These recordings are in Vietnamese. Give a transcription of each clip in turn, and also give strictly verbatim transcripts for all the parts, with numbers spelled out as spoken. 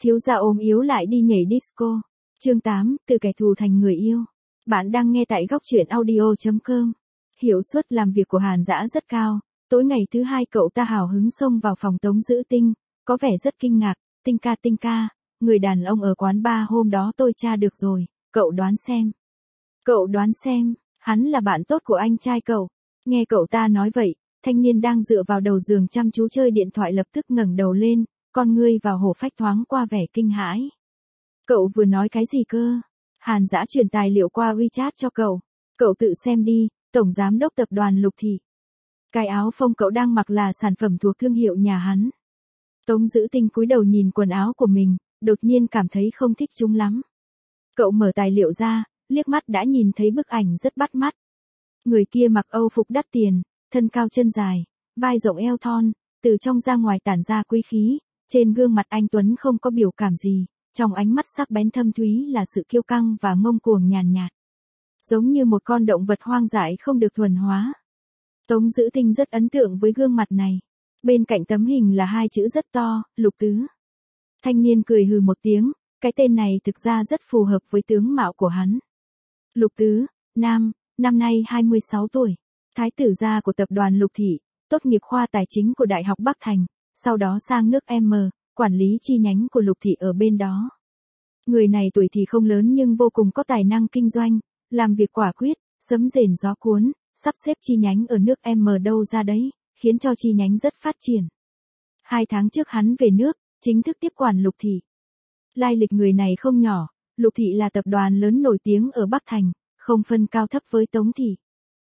Thiếu gia ốm yếu lại đi nhảy disco. Chương tám, từ kẻ thù thành người yêu. Bạn đang nghe tại góc truyện audio chấm com. Hiệu suất làm việc của Hàn Dã rất cao. Tối ngày thứ hai cậu ta hào hứng xông vào phòng Tống Dữ Tinh, có vẻ rất kinh ngạc. Tinh ca tinh ca, người đàn ông ở quán bar hôm đó tôi tra được rồi, cậu đoán xem. Cậu đoán xem, hắn là bạn tốt của anh trai cậu. Nghe cậu ta nói vậy, thanh niên đang dựa vào đầu giường chăm chú chơi điện thoại lập tức ngẩng đầu lên, con ngươi vào hổ phách thoáng qua vẻ kinh hãi. Cậu vừa nói cái gì cơ? Hàn Dã truyền tài liệu qua WeChat cho cậu. Cậu tự xem đi, Tổng Giám đốc Tập đoàn Lục Thị. Cái áo phông cậu đang mặc là sản phẩm thuộc thương hiệu nhà hắn. Tống Dữ Tinh cúi đầu nhìn quần áo của mình, đột nhiên cảm thấy không thích chúng lắm. Cậu mở tài liệu ra, liếc mắt đã nhìn thấy bức ảnh rất bắt mắt. Người kia mặc âu phục đắt tiền, thân cao chân dài, vai rộng eo thon, từ trong ra ngoài tản ra quý khí, trên gương mặt anh Tuấn không có biểu cảm gì, trong ánh mắt sắc bén thâm thúy là sự kiêu căng và ngông cuồng nhàn nhạt. Giống như một con động vật hoang dại không được thuần hóa. Tống Dữ Tinh rất ấn tượng với gương mặt này. Bên cạnh tấm hình là hai chữ rất to, Lục Tứ. Thanh niên cười hừ một tiếng, cái tên này thực ra rất phù hợp với tướng mạo của hắn. Lục Tứ, nam, năm nay hai mươi sáu tuổi, thái tử gia của tập đoàn Lục Thị, tốt nghiệp khoa tài chính của Đại học Bắc Thành, sau đó sang nước M, quản lý chi nhánh của Lục Thị ở bên đó. Người này tuổi thì không lớn nhưng vô cùng có tài năng kinh doanh, làm việc quả quyết, sấm rền gió cuốn, sắp xếp chi nhánh ở nước M đâu ra đấy, khiến cho chi nhánh rất phát triển. Hai tháng trước hắn về nước, chính thức tiếp quản Lục Thị. Lai lịch người này không nhỏ, Lục Thị là tập đoàn lớn nổi tiếng ở Bắc Thành, không phân cao thấp với Tống Thị.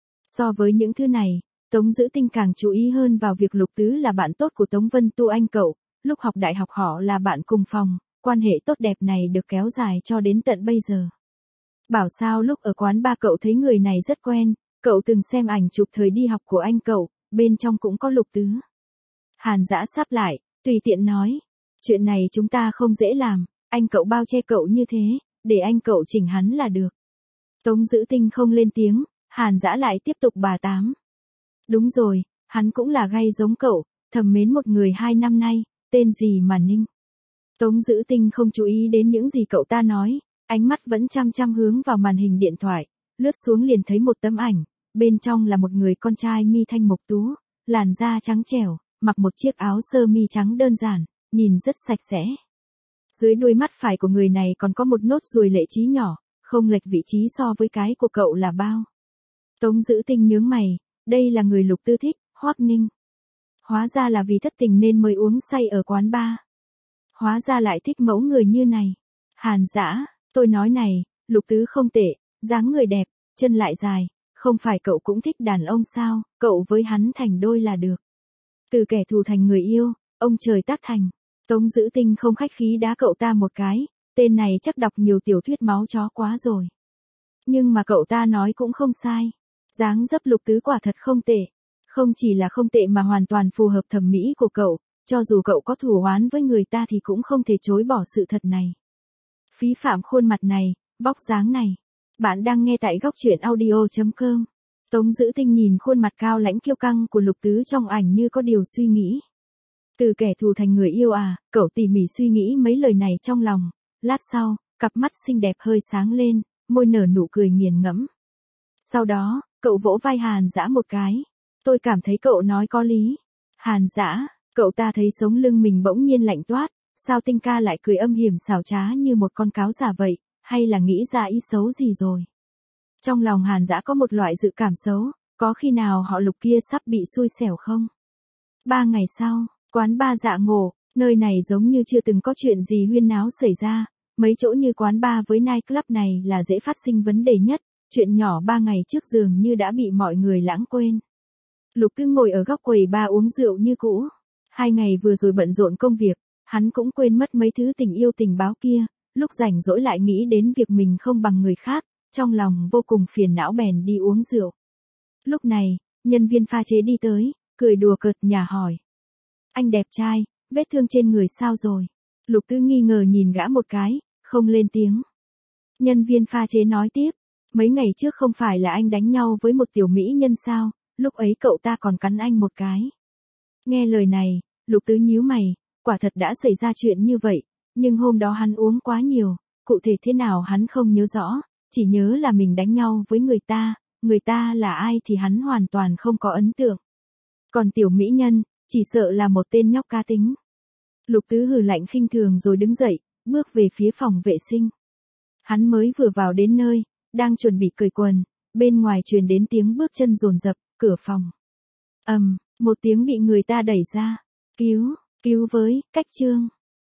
So với những thứ này, Tống Dữ Tinh càng chú ý hơn vào việc Lục Tứ là bạn tốt của Tống Vân Tu anh cậu, lúc học đại học họ là bạn cùng phòng, quan hệ tốt đẹp này được kéo dài cho đến tận bây giờ. Bảo sao lúc ở quán bar cậu thấy người này rất quen, cậu từng xem ảnh chụp thời đi học của anh cậu, bên trong cũng có Lục Tứ. Hàn Dã sắp lại, tùy tiện nói, chuyện này chúng ta không dễ làm, anh cậu bao che cậu như thế, để anh cậu chỉnh hắn là được. Tống Dữ Tinh không lên tiếng, Hàn Dã lại tiếp tục bà tám. Đúng rồi, hắn cũng là gay giống cậu, thầm mến một người hai năm nay, tên gì mà Ninh. Tống Dữ Tinh không chú ý đến những gì cậu ta nói, ánh mắt vẫn chăm chăm hướng vào màn hình điện thoại, lướt xuống liền thấy một tấm ảnh, bên trong là một người con trai mi thanh mục tú, làn da trắng trẻo, mặc một chiếc áo sơ mi trắng đơn giản, nhìn rất sạch sẽ. Dưới đuôi mắt phải của người này còn có một nốt ruồi lệ trí nhỏ, không lệch vị trí so với cái của cậu là bao. Tống Dữ Tinh nhướng mày, đây là người Lục Tư thích, Hoắc Ninh. Hóa ra là vì thất tình nên mới uống say ở quán bar. Hóa ra lại thích mẫu người như này. Hàn Dã, tôi nói này, Lục Tứ không tệ, dáng người đẹp, chân lại dài, không phải cậu cũng thích đàn ông sao, cậu với hắn thành đôi là được. Từ kẻ thù thành người yêu, ông trời tác thành. Tống Dữ Tinh không khách khí đá cậu ta một cái, tên này chắc đọc nhiều tiểu thuyết máu chó quá rồi. Nhưng mà cậu ta nói cũng không sai. Dáng dấp Lục Tứ quả thật không tệ. Không chỉ là không tệ mà hoàn toàn phù hợp thẩm mỹ của cậu, cho dù cậu có thù oán với người ta thì cũng không thể chối bỏ sự thật này. Phí phạm khuôn mặt này, vóc dáng này. Bạn đang nghe tại góc truyện audio chấm com. Tống Dữ Tinh nhìn khuôn mặt cao lãnh kiêu căng của Lục Tứ trong ảnh như có điều suy nghĩ. Từ kẻ thù thành người yêu à, cậu tỉ mỉ suy nghĩ mấy lời này trong lòng. Lát sau, cặp mắt xinh đẹp hơi sáng lên, môi nở nụ cười nghiền ngẫm. Sau đó, cậu vỗ vai Hàn Dã một cái. Tôi cảm thấy cậu nói có lý. Hàn Dã, cậu ta thấy sống lưng mình bỗng nhiên lạnh toát, sao Tinh ca lại cười âm hiểm xảo trá như một con cáo giả vậy, hay là nghĩ ra ý xấu gì rồi. Trong lòng Hàn Dã có một loại dự cảm xấu, có khi nào họ Lục kia sắp bị xui xẻo không? Ba ngày sau, quán bar Dạ Ngộ, nơi này giống như chưa từng có chuyện gì huyên náo xảy ra, mấy chỗ như quán bar với nightclub này là dễ phát sinh vấn đề nhất, chuyện nhỏ ba ngày trước dường như đã bị mọi người lãng quên. Lục Tư ngồi ở góc quầy bar uống rượu như cũ. Hai ngày vừa rồi bận rộn công việc, hắn cũng quên mất mấy thứ tình yêu tình báo kia, lúc rảnh rỗi lại nghĩ đến việc mình không bằng người khác, trong lòng vô cùng phiền não bèn đi uống rượu. Lúc này, nhân viên pha chế đi tới, cười đùa cợt nhả hỏi. Anh đẹp trai, vết thương trên người sao rồi? Lục Tư nghi ngờ nhìn gã một cái, không lên tiếng. Nhân viên pha chế nói tiếp, mấy ngày trước không phải là anh đánh nhau với một tiểu mỹ nhân sao, lúc ấy cậu ta còn cắn anh một cái. Nghe lời này, Lục Tứ nhíu mày, quả thật đã xảy ra chuyện như vậy, Nhưng hôm đó hắn uống quá nhiều, cụ thể thế nào hắn không nhớ rõ, chỉ nhớ là mình đánh nhau với người ta, người ta là ai thì hắn hoàn toàn không có ấn tượng. Còn tiểu mỹ nhân, chỉ sợ là một tên nhóc cá tính. Lục Tứ hừ lạnh khinh thường rồi đứng dậy, bước về phía phòng vệ sinh. Hắn mới vừa vào đến nơi, đang chuẩn bị cởi quần, bên ngoài truyền đến tiếng bước chân dồn dập, cửa phòng. Ầm, um, một tiếng bị người ta đẩy ra. Cứu, cứu với, Cách Trương.